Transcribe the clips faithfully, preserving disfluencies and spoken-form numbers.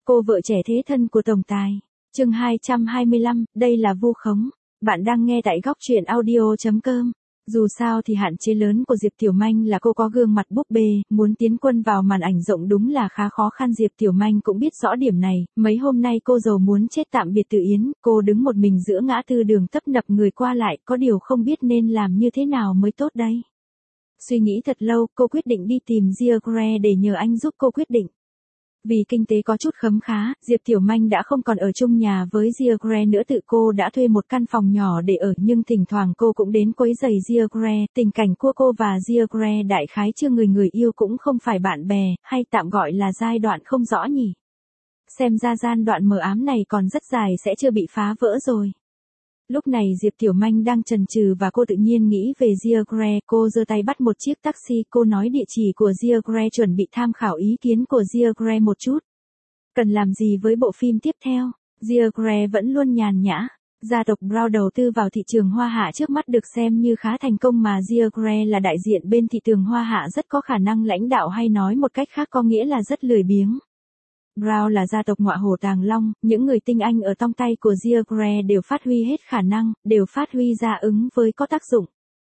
Cô vợ trẻ thế thân của tổng tài. Chương hai trăm hai mươi lăm, đây là vu khống. Bạn đang nghe tại góc truyện audio chấm com. Dù sao thì hạn chế lớn của Diệp Tiểu Manh là cô có gương mặt búp bê, muốn tiến quân vào màn ảnh rộng đúng là khá khó khăn. Diệp Tiểu Manh cũng biết rõ điểm này, mấy hôm nay cô giàu muốn chết tạm biệt Tự Yến, cô đứng một mình giữa ngã tư đường tấp nập người qua lại, có điều không biết nên làm như thế nào mới tốt đây. Suy nghĩ thật lâu, cô quyết định đi tìm Diagre để nhờ anh giúp cô quyết định. Vì kinh tế có chút khấm khá, Diệp Tiểu Manh đã không còn ở chung nhà với Diagre nữa, tự cô đã thuê một căn phòng nhỏ để ở, nhưng thỉnh thoảng cô cũng đến quấy rầy Diagre. Tình cảnh của cô và Diagre đại khái chưa người người yêu cũng không phải bạn bè, hay tạm gọi là giai đoạn không rõ nhỉ. Xem ra giai đoạn mờ ám này còn rất dài sẽ chưa bị phá vỡ rồi. Lúc này Diệp Tiểu Manh đang chần chừ và cô tự nhiên nghĩ về Diagre, cô giơ tay bắt một chiếc taxi, cô nói địa chỉ của Diagre, chuẩn bị tham khảo ý kiến của Diagre một chút. Cần làm gì với bộ phim tiếp theo? Diagre vẫn luôn nhàn nhã. Gia tộc Brown đầu tư vào thị trường Hoa Hạ trước mắt được xem như khá thành công, mà Diagre là đại diện bên thị trường Hoa Hạ rất có khả năng lãnh đạo, hay nói một cách khác có nghĩa là rất lười biếng. Brown là gia tộc ngọa hổ tàng long, những người tinh anh ở trong tay của Diagre đều phát huy hết khả năng, đều phát huy ra ứng với có tác dụng.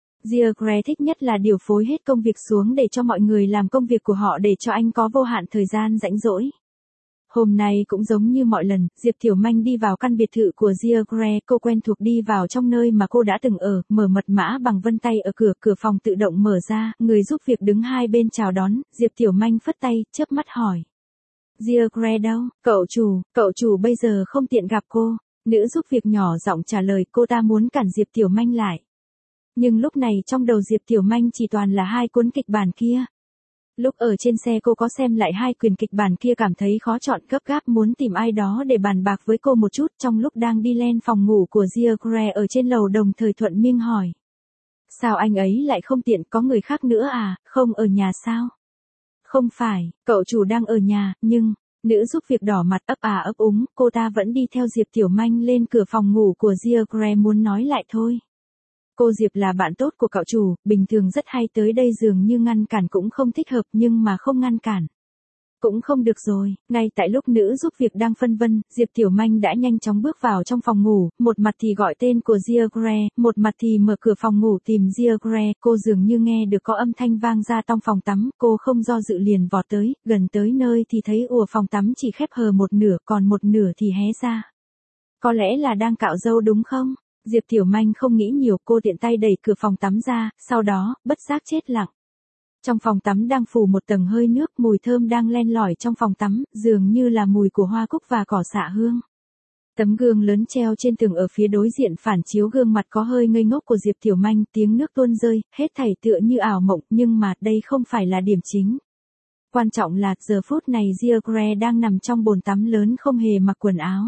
Diagre thích nhất là điều phối hết công việc xuống để cho mọi người làm công việc của họ, để cho anh có vô hạn thời gian rảnh rỗi. Hôm nay cũng giống như mọi lần, Diệp Tiểu Manh đi vào căn biệt thự của Diagre, cô quen thuộc đi vào trong nơi mà cô đã từng ở, mở mật mã bằng vân tay ở cửa, cửa phòng tự động mở ra, người giúp việc đứng hai bên chào đón, Diệp Tiểu Manh phất tay, chớp mắt hỏi. Diagre đâu? Cậu chủ, cậu chủ bây giờ không tiện gặp cô. Nữ giúp việc nhỏ giọng trả lời, cô ta muốn cản Diệp Tiểu Manh lại. Nhưng lúc này trong đầu Diệp Tiểu Manh chỉ toàn là hai cuốn kịch bản kia. Lúc ở trên xe cô có xem lại hai quyển kịch bản kia, cảm thấy khó chọn, gấp gáp muốn tìm ai đó để bàn bạc với cô một chút. Trong lúc đang đi lên phòng ngủ của Diagre ở trên lầu, đồng thời thuận miệng hỏi. Sao anh ấy lại không tiện, có người khác nữa à, không ở nhà sao? Không phải, cậu chủ đang ở nhà, nhưng, nữ giúp việc đỏ mặt ấp à ấp úng, cô ta vẫn đi theo Diệp Tiểu Manh lên cửa phòng ngủ của Diagre, muốn nói lại thôi. Cô Diệp là bạn tốt của cậu chủ, bình thường rất hay tới đây, dường như ngăn cản cũng không thích hợp, nhưng mà không ngăn cản cũng không được rồi. Ngay tại lúc nữ giúp việc đang phân vân, Diệp Tiểu Manh đã nhanh chóng bước vào trong phòng ngủ, một mặt thì gọi tên của Diagre, một mặt thì mở cửa phòng ngủ tìm Diagre. Cô dường như nghe được có âm thanh vang ra trong phòng tắm, cô không do dự liền vọt tới, gần tới nơi thì thấy ùa phòng tắm chỉ khép hờ một nửa, còn một nửa thì hé ra. Có lẽ là đang cạo râu đúng không? Diệp Tiểu Manh không nghĩ nhiều, cô tiện tay đẩy cửa phòng tắm ra, sau đó, bất giác chết lặng. Trong phòng tắm đang phủ một tầng hơi nước, mùi thơm đang len lỏi trong phòng tắm, dường như là mùi của hoa cúc và cỏ xạ hương. Tấm gương lớn treo trên tường ở phía đối diện phản chiếu gương mặt có hơi ngây ngốc của Diệp Tiểu Manh, tiếng nước tuôn rơi, hết thảy tựa như ảo mộng, nhưng mà đây không phải là điểm chính. Quan trọng là giờ phút này Diagre đang nằm trong bồn tắm lớn, không hề mặc quần áo.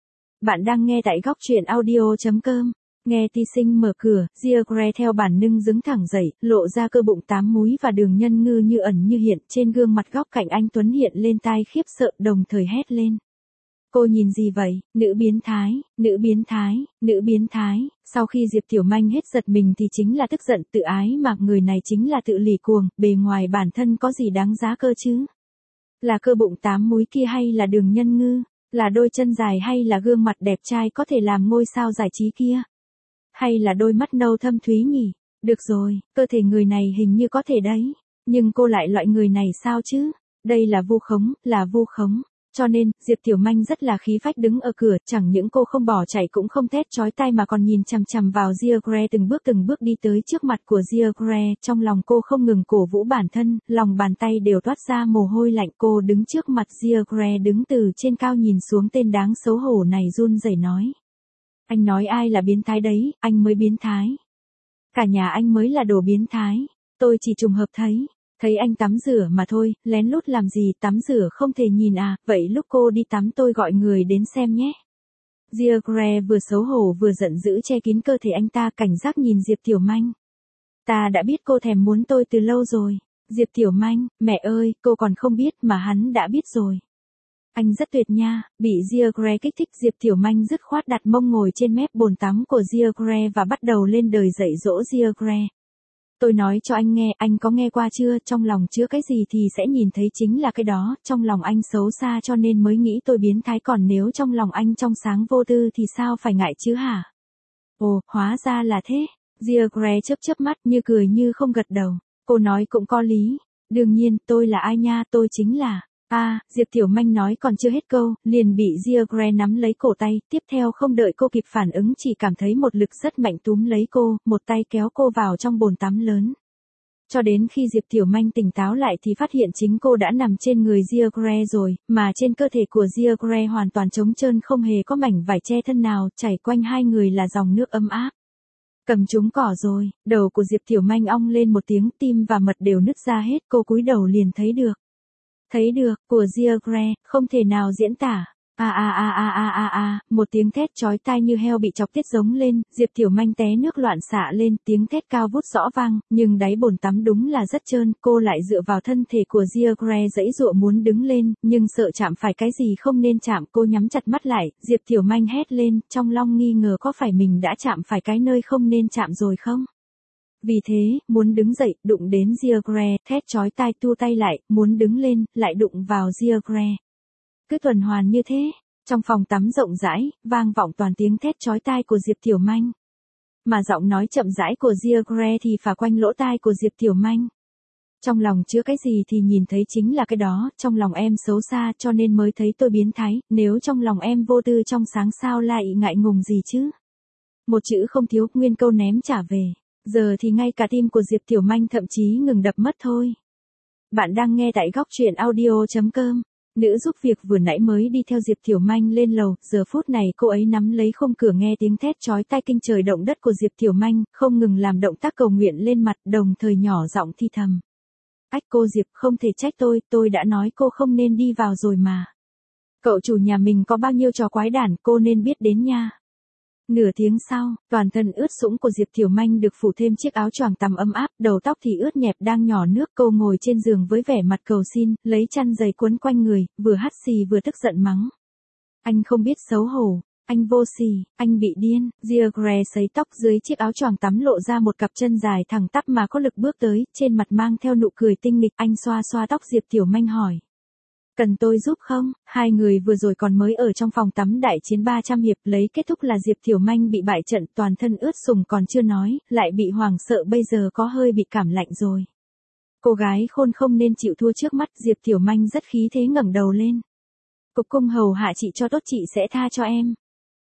Bạn đang nghe tại góc truyện audio chấm com. Nghe ti sinh mở cửa, Diagre theo bản năng đứng thẳng dậy, lộ ra cơ bụng tám múi và đường nhân ngư như ẩn như hiện, trên gương mặt góc cạnh anh tuấn hiện lên tai khiếp sợ, đồng thời hét lên. Cô nhìn gì vậy? Nữ biến thái, nữ biến thái, nữ biến thái. Sau khi Diệp Tiểu Manh hết giật mình thì chính là tức giận, tự ái mà người này chính là tự lì cuồng, bề ngoài bản thân có gì đáng giá cơ chứ? Là cơ bụng tám múi kia hay là đường nhân ngư? Là đôi chân dài hay là gương mặt đẹp trai có thể làm ngôi sao giải trí kia? Hay là đôi mắt nâu thâm thúy nhỉ? Được rồi, cơ thể người này hình như có thể đấy. Nhưng cô lại loại người này sao chứ? Đây là vu khống, là vu khống. Cho nên, Diệp Tiểu Manh rất là khí phách đứng ở cửa, chẳng những cô không bỏ chạy cũng không thét chói tai mà còn nhìn chằm chằm vào Diagre, từng bước từng bước đi tới trước mặt của Diagre, trong lòng cô không ngừng cổ vũ bản thân, lòng bàn tay đều toát ra mồ hôi lạnh. Cô đứng trước mặt Diagre, đứng từ trên cao nhìn xuống tên đáng xấu hổ này, run rẩy nói. Anh nói ai là biến thái đấy, anh mới biến thái. Cả nhà anh mới là đồ biến thái, tôi chỉ trùng hợp thấy. Thấy anh tắm rửa mà thôi, lén lút làm gì, tắm rửa không thể nhìn à, vậy lúc cô đi tắm tôi gọi người đến xem nhé. Diagre vừa xấu hổ vừa giận dữ che kín cơ thể anh ta, cảnh giác nhìn Diệp Tiểu Manh. Ta đã biết cô thèm muốn tôi từ lâu rồi. Diệp Tiểu Manh, mẹ ơi, cô còn không biết mà hắn đã biết rồi. Anh rất tuyệt nha, bị Diagre kích thích, Diệp Tiểu Manh dứt khoát đặt mông ngồi trên mép bồn tắm của Diagre và bắt đầu lên đời dạy dỗ Diagre. Tôi nói cho anh nghe, anh có nghe qua chưa, trong lòng chứa cái gì thì sẽ nhìn thấy chính là cái đó, trong lòng anh xấu xa cho nên mới nghĩ tôi biến thái, còn nếu trong lòng anh trong sáng vô tư thì sao phải ngại chứ hả? Ồ, hóa ra là thế. George chớp chớp mắt như cười như không gật đầu. Cô nói cũng có lý. Đương nhiên, tôi là ai nha, tôi chính là... À, Diệp Tiểu Manh nói còn chưa hết câu, liền bị George nắm lấy cổ tay, tiếp theo không đợi cô kịp phản ứng chỉ cảm thấy một lực rất mạnh túm lấy cô, một tay kéo cô vào trong bồn tắm lớn. Cho đến khi Diệp Tiểu Manh tỉnh táo lại thì phát hiện chính cô đã nằm trên người George rồi, mà trên cơ thể của George hoàn toàn trống trơn không hề có mảnh vải che thân nào, chảy quanh hai người là dòng nước ấm áp. Cầm trúng cỏ rồi, đầu của Diệp Tiểu Manh ong lên một tiếng, tim và mật đều nứt ra hết, cô cúi đầu liền thấy được. Thấy được, của George, không thể nào diễn tả. A a a a a a a, một tiếng thét chói tai như heo bị chọc tiết giống lên, Diệp Tiểu Manh té nước loạn xạ lên, tiếng thét cao vút rõ vang, nhưng đáy bồn tắm đúng là rất trơn, cô lại dựa vào thân thể của George giãy giụa muốn đứng lên, nhưng sợ chạm phải cái gì không nên chạm, cô nhắm chặt mắt lại, Diệp Tiểu Manh hét lên, trong lòng nghi ngờ có phải mình đã chạm phải cái nơi không nên chạm rồi không? Vì thế, muốn đứng dậy, đụng đến George, thét chói tai tua tay lại, muốn đứng lên, lại đụng vào George. Cứ tuần hoàn như thế, trong phòng tắm rộng rãi, vang vọng toàn tiếng thét chói tai của Diệp Tiểu Manh. Mà giọng nói chậm rãi của George thì phả quanh lỗ tai của Diệp Tiểu Manh. Trong lòng chứa cái gì thì nhìn thấy chính là cái đó, trong lòng em xấu xa cho nên mới thấy tôi biến thái, nếu trong lòng em vô tư trong sáng sao lại ngại ngùng gì chứ. Một chữ không thiếu, nguyên câu ném trả về. Giờ thì ngay cả tim của Diệp Tiểu Manh thậm chí ngừng đập mất thôi. Bạn đang nghe tại góc truyện audio chấm com. Nữ giúp việc vừa nãy mới đi theo Diệp Tiểu Manh lên lầu, giờ phút này cô ấy nắm lấy khung cửa nghe tiếng thét chói tai kinh trời động đất của Diệp Tiểu Manh, không ngừng làm động tác cầu nguyện lên mặt, đồng thời nhỏ giọng thi thầm. Ách cô Diệp, không thể trách tôi, tôi đã nói cô không nên đi vào rồi mà. Cậu chủ nhà mình có bao nhiêu trò quái đản, cô nên biết đến nha. Nửa tiếng sau, toàn thân ướt sũng của Diệp Tiểu Manh được phủ thêm chiếc áo choàng tắm ấm áp, đầu tóc thì ướt nhẹp đang nhỏ nước, cô ngồi trên giường với vẻ mặt cầu xin, lấy chăn dày cuốn quanh người, vừa hắt xì vừa tức giận mắng. Anh không biết xấu hổ, anh vô sỉ, anh bị điên. George sấy tóc dưới chiếc áo choàng tắm lộ ra một cặp chân dài thẳng tắp mà có lực bước tới, trên mặt mang theo nụ cười tinh nghịch, anh xoa xoa tóc Diệp Tiểu Manh hỏi. Cần tôi giúp không? Hai người vừa rồi còn mới ở trong phòng tắm đại chiến ba trăm hiệp, lấy kết thúc là Diệp Tiểu Manh bị bại trận, toàn thân ướt sũng còn chưa nói, lại bị hoảng sợ, bây giờ có hơi bị cảm lạnh rồi. Cô gái khôn không nên chịu thua trước mắt, Diệp Tiểu Manh rất khí thế ngẩng đầu lên. Cục cung hầu hạ chị cho tốt, chị sẽ tha cho em.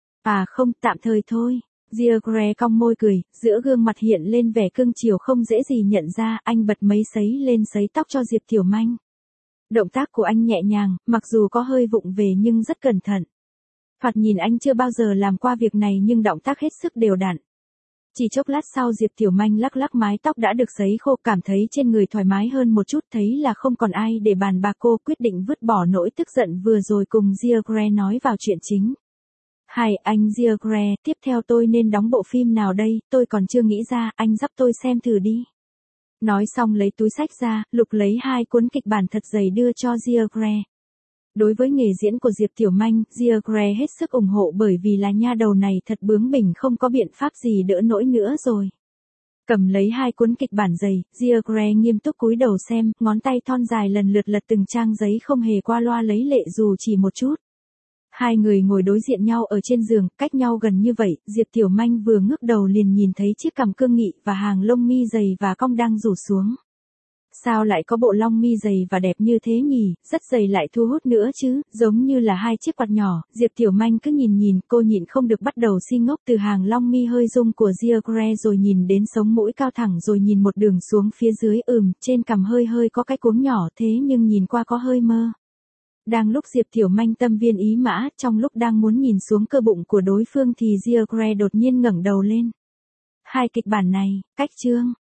À không, tạm thời thôi. George cong môi cười, giữa gương mặt hiện lên vẻ cưng chiều không dễ gì nhận ra, anh bật máy sấy lên sấy tóc cho Diệp Tiểu Manh. Động tác của anh nhẹ nhàng, mặc dù có hơi vụng về nhưng rất cẩn thận. Thoạt nhìn anh chưa bao giờ làm qua việc này nhưng động tác hết sức đều đặn. Chỉ chốc lát sau Diệp Tiểu Manh lắc lắc mái tóc đã được sấy khô, cảm thấy trên người thoải mái hơn một chút, thấy là không còn ai để bàn bạc, cô quyết định vứt bỏ nỗi tức giận vừa rồi cùng George nói vào chuyện chính. Hai, anh George, tiếp theo tôi nên đóng bộ phim nào đây, tôi còn chưa nghĩ ra, anh giúp tôi xem thử đi. Nói xong lấy túi xách ra, lục lấy hai cuốn kịch bản thật dày đưa cho George. Đối với nghề diễn của Diệp Tiểu Manh, George hết sức ủng hộ bởi vì là nha đầu này thật bướng bỉnh không có biện pháp gì đỡ nổi nữa rồi. Cầm lấy hai cuốn kịch bản dày, George nghiêm túc cúi đầu xem, ngón tay thon dài lần lượt lật từng trang giấy không hề qua loa lấy lệ dù chỉ một chút. Hai người ngồi đối diện nhau ở trên giường, cách nhau gần như vậy, Diệp Tiểu Manh vừa ngước đầu liền nhìn thấy chiếc cằm cương nghị và hàng lông mi dày và cong đang rủ xuống. Sao lại có bộ lông mi dày và đẹp như thế nhỉ, rất dày lại thu hút nữa chứ, giống như là hai chiếc quạt nhỏ. Diệp Tiểu Manh cứ nhìn nhìn, cô nhịn không được bắt đầu si ngốc, từ hàng lông mi hơi rung của George rồi nhìn đến sống mũi cao thẳng rồi nhìn một đường xuống phía dưới, ừm, trên cằm hơi hơi có cái cuống nhỏ thế nhưng nhìn qua có hơi mơ. Đang lúc Diệp Tiểu Manh tâm viên ý mã, trong lúc đang muốn nhìn xuống cơ bụng của đối phương thì George đột nhiên ngẩng đầu lên. Hai kịch bản này, cách chương.